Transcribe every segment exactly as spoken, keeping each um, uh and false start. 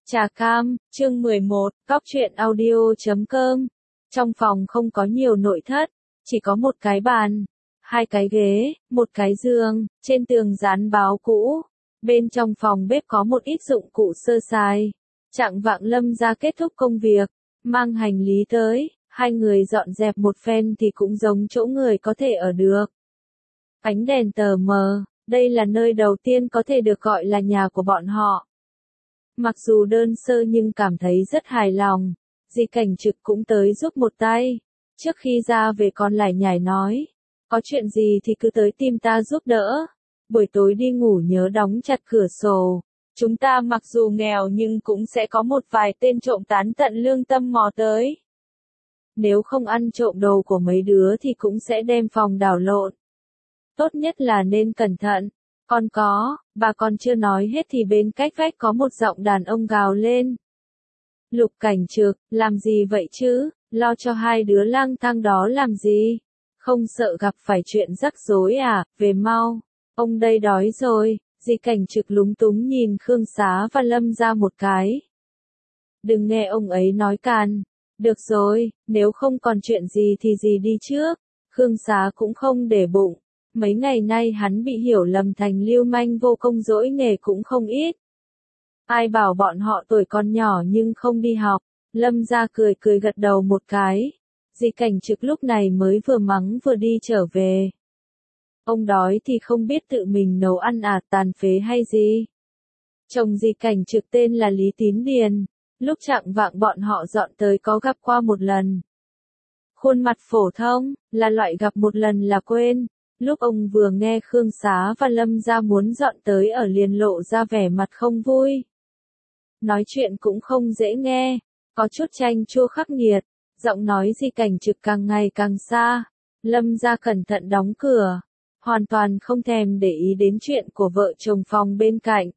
Trà cam, chương mười một, cóc truyện audio chấm com. Trong phòng không có nhiều nội thất, chỉ có một cái bàn, hai cái ghế, một cái giường, trên tường dán báo cũ. Bên trong phòng bếp có một ít dụng cụ sơ sài. Chạng vạng Lâm ra kết thúc công việc, mang hành lý tới, hai người dọn dẹp một phen thì cũng giống chỗ người có thể ở được. Ánh đèn tờ mờ, đây là nơi đầu tiên có thể được gọi là nhà của bọn họ. Mặc dù đơn sơ nhưng cảm thấy rất hài lòng, dì Cảnh Trực cũng tới giúp một tay. Trước khi ra về còn lải nhải nói, có chuyện gì thì cứ tới tìm ta giúp đỡ. Buổi tối đi ngủ nhớ đóng chặt cửa sổ. Chúng ta mặc dù nghèo nhưng cũng sẽ có một vài tên trộm tán tận lương tâm mò tới. Nếu không ăn trộm đồ của mấy đứa thì cũng sẽ đem phòng đảo lộn. Tốt nhất là nên cẩn thận. Còn có, bà còn chưa nói hết thì bên cách vách có một giọng đàn ông gào lên. Lục Cảnh Trực, làm gì vậy chứ, lo cho hai đứa lang thang đó làm gì? Không sợ gặp phải chuyện rắc rối à, về mau. Ông đây đói rồi, dì Cảnh Trực lúng túng nhìn Khương Xá và Lâm ra một cái. Đừng nghe ông ấy nói càn. Được rồi, nếu không còn chuyện gì thì dì đi trước. Khương Xá cũng không để bụng. Mấy ngày nay hắn bị hiểu lầm thành lưu manh vô công dỗi nghề cũng không ít. Ai bảo bọn họ tuổi còn nhỏ nhưng không đi học. Lâm ra cười cười gật đầu một cái. Dì Cảnh Trực lúc này mới vừa mắng vừa đi trở về. Ông đói thì không biết tự mình nấu ăn à, tàn phế hay gì. Chồng dì Cảnh Trực tên là Lý Tín Điền. Lúc chạng vạng bọn họ dọn tới có gặp qua một lần. Khuôn mặt phổ thông, là loại gặp một lần là quên. Lúc ông vừa nghe Khương Xá và Lâm ra muốn dọn tới ở liền lộ ra vẻ mặt không vui. Nói chuyện cũng không dễ nghe, có chút chanh chua khắc nghiệt, giọng nói dì Cảnh Trực càng ngày càng xa. Lâm ra cẩn thận đóng cửa, hoàn toàn không thèm để ý đến chuyện của vợ chồng phòng bên cạnh.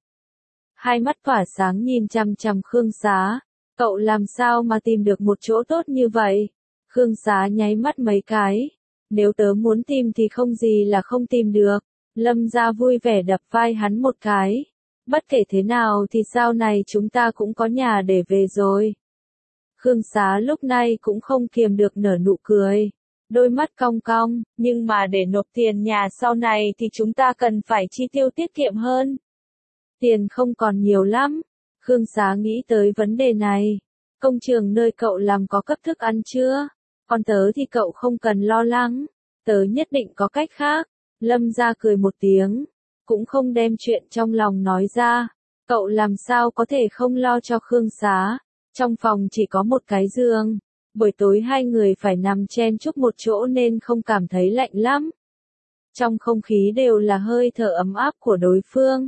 Hai mắt tỏa sáng nhìn chằm chằm Khương Xá, cậu làm sao mà tìm được một chỗ tốt như vậy? Khương Xá nháy mắt mấy cái. Nếu tớ muốn tìm thì không gì là không tìm được. Lâm ra vui vẻ đập vai hắn một cái. Bất kể thế nào thì sau này chúng ta cũng có nhà để về rồi. Khương Xá lúc này cũng không kiềm được nở nụ cười. Đôi mắt cong cong, nhưng mà để nộp tiền nhà sau này thì chúng ta cần phải chi tiêu tiết kiệm hơn. Tiền không còn nhiều lắm. Khương Xá nghĩ tới vấn đề này. Công trường nơi cậu làm có cấp thức ăn chưa? Còn tớ thì cậu không cần lo lắng, tớ nhất định có cách khác. Lâm ra cười một tiếng, cũng không đem chuyện trong lòng nói ra. Cậu làm sao có thể không lo cho Khương Xá. Trong phòng chỉ có một cái giường, buổi tối hai người phải nằm chen chúc một chỗ nên không cảm thấy lạnh lắm. Trong không khí đều là hơi thở ấm áp của đối phương.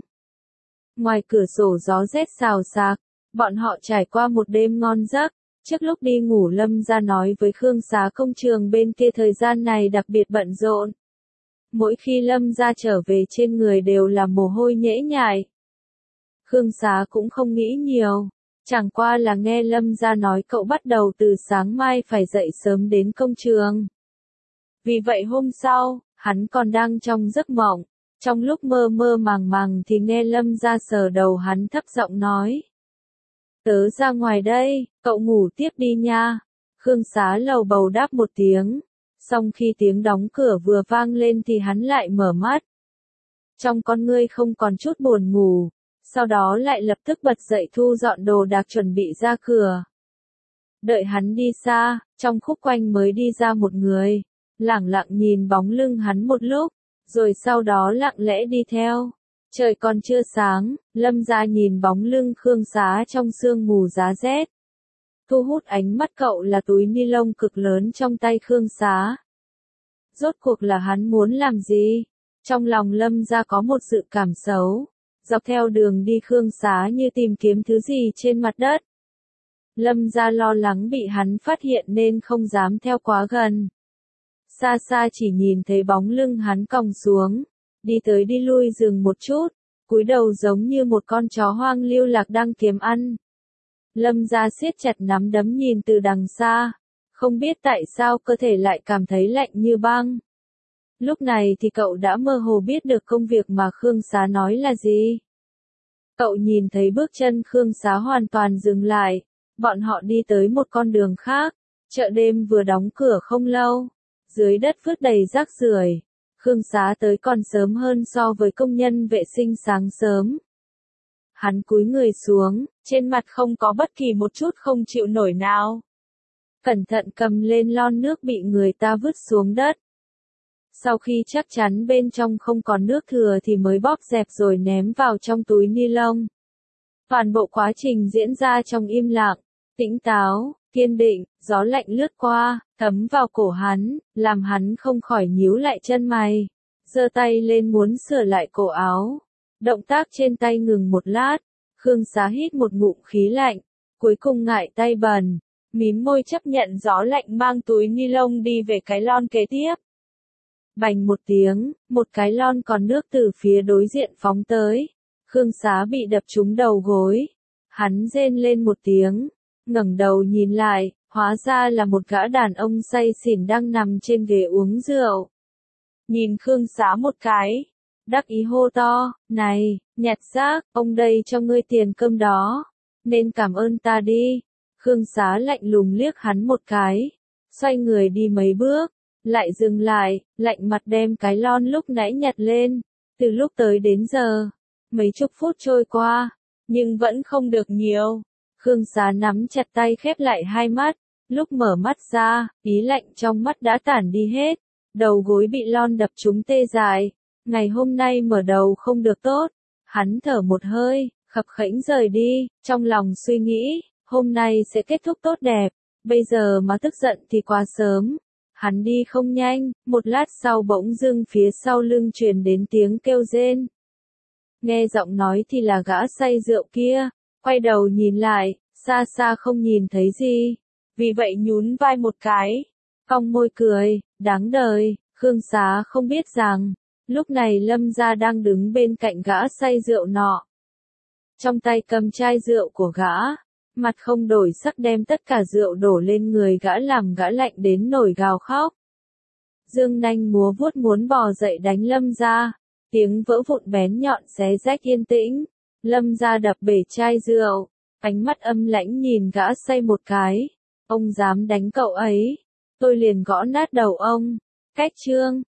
Ngoài cửa sổ gió rét xào xạc, bọn họ trải qua một đêm ngon giấc. Trước lúc đi ngủ Lâm ra nói với Khương Xá công trường bên kia thời gian này đặc biệt bận rộn. Mỗi khi Lâm ra trở về trên người đều là mồ hôi nhễ nhại. Khương Xá cũng không nghĩ nhiều, chẳng qua là nghe Lâm ra nói cậu bắt đầu từ sáng mai phải dậy sớm đến công trường. Vì vậy hôm sau, hắn còn đang trong giấc mộng, trong lúc mơ mơ màng màng thì nghe Lâm ra sờ đầu hắn thấp giọng nói. Tớ ra ngoài đây, cậu ngủ tiếp đi nha. Khương Xá lầu bầu đáp một tiếng. Xong khi tiếng đóng cửa vừa vang lên thì hắn lại mở mắt. Trong con ngươi không còn chút buồn ngủ. Sau đó lại lập tức bật dậy thu dọn đồ đạc chuẩn bị ra cửa. Đợi hắn đi xa, trong khúc quanh mới đi ra một người. Lẳng lặng nhìn bóng lưng hắn một lúc, rồi sau đó lặng lẽ đi theo. Trời còn chưa sáng, Lâm ra nhìn bóng lưng Khương Xá trong sương mù giá rét. Thu hút ánh mắt cậu là túi ni lông cực lớn trong tay Khương Xá. Rốt cuộc là hắn muốn làm gì? Trong lòng Lâm ra có một sự cảm xấu. Dọc theo đường đi Khương Xá như tìm kiếm thứ gì trên mặt đất. Lâm ra lo lắng bị hắn phát hiện nên không dám theo quá gần. Xa xa chỉ nhìn thấy bóng lưng hắn còng xuống. Đi tới đi lui dừng một chút, cúi đầu giống như một con chó hoang lưu lạc đang kiếm ăn. Lâm ra siết chặt nắm đấm nhìn từ đằng xa, không biết tại sao cơ thể lại cảm thấy lạnh như băng. Lúc này thì cậu đã mơ hồ biết được công việc mà Khương Xá nói là gì. Cậu nhìn thấy bước chân Khương Xá hoàn toàn dừng lại, bọn họ đi tới một con đường khác, chợ đêm vừa đóng cửa không lâu, dưới đất vứt đầy rác rưởi. Khương Xá tới còn sớm hơn so với công nhân vệ sinh sáng sớm. Hắn cúi người xuống, trên mặt không có bất kỳ một chút không chịu nổi nào. Cẩn thận cầm lên lon nước bị người ta vứt xuống đất. Sau khi chắc chắn bên trong không còn nước thừa thì mới bóp dẹp rồi ném vào trong túi ni lông. Toàn bộ quá trình diễn ra trong im lặng, tĩnh táo, kiên định, gió lạnh lướt qua, thấm vào cổ hắn, làm hắn không khỏi nhíu lại chân mày. Giơ tay lên muốn sửa lại cổ áo. Động tác trên tay ngừng một lát, Khương Xá hít một ngụm khí lạnh, cuối cùng ngại tay bẩn, mím môi chấp nhận gió lạnh mang túi ni lông đi về cái lon kế tiếp. Bành một tiếng, một cái lon còn nước từ phía đối diện phóng tới. Khương Xá bị đập trúng đầu gối. Hắn rên lên một tiếng, ngẩng đầu nhìn lại, hóa ra là một gã đàn ông say xỉn đang nằm trên ghế uống rượu. Nhìn Khương Xá một cái, đắc ý hô to, này, nhặt rác, ông đây cho ngươi tiền cơm đó, nên cảm ơn ta đi. Khương Xá lạnh lùng liếc hắn một cái, xoay người đi mấy bước, lại dừng lại, lạnh mặt đem cái lon lúc nãy nhặt lên. Từ lúc tới đến giờ, mấy chục phút trôi qua, nhưng vẫn không được nhiều. Khương Xá nắm chặt tay khép lại hai mắt, lúc mở mắt ra, ý lạnh trong mắt đã tản đi hết, đầu gối bị lon đập trúng tê dại. Ngày hôm nay mở đầu không được tốt, hắn thở một hơi, khập khẽnh rời đi, trong lòng suy nghĩ, hôm nay sẽ kết thúc tốt đẹp, bây giờ mà tức giận thì quá sớm. Hắn đi không nhanh, một lát sau bỗng dưng phía sau lưng truyền đến tiếng kêu rên. Nghe giọng nói thì là gã say rượu kia, quay đầu nhìn lại, xa xa không nhìn thấy gì, vì vậy nhún vai một cái, cong môi cười, đáng đời. Khương Xá không biết rằng, lúc này Lâm Gia đang đứng bên cạnh gã say rượu nọ. Trong tay cầm chai rượu của gã, mặt không đổi sắc đem tất cả rượu đổ lên người gã làm gã lạnh đến nổi gào khóc. Dương nanh múa vuốt muốn bò dậy đánh Lâm Gia, tiếng vỡ vụn bén nhọn xé rách yên tĩnh. Lâm Gia đập bể chai rượu, ánh mắt âm lãnh nhìn gã say một cái. Ông dám đánh cậu ấy, tôi liền gõ nát đầu ông. Cách chương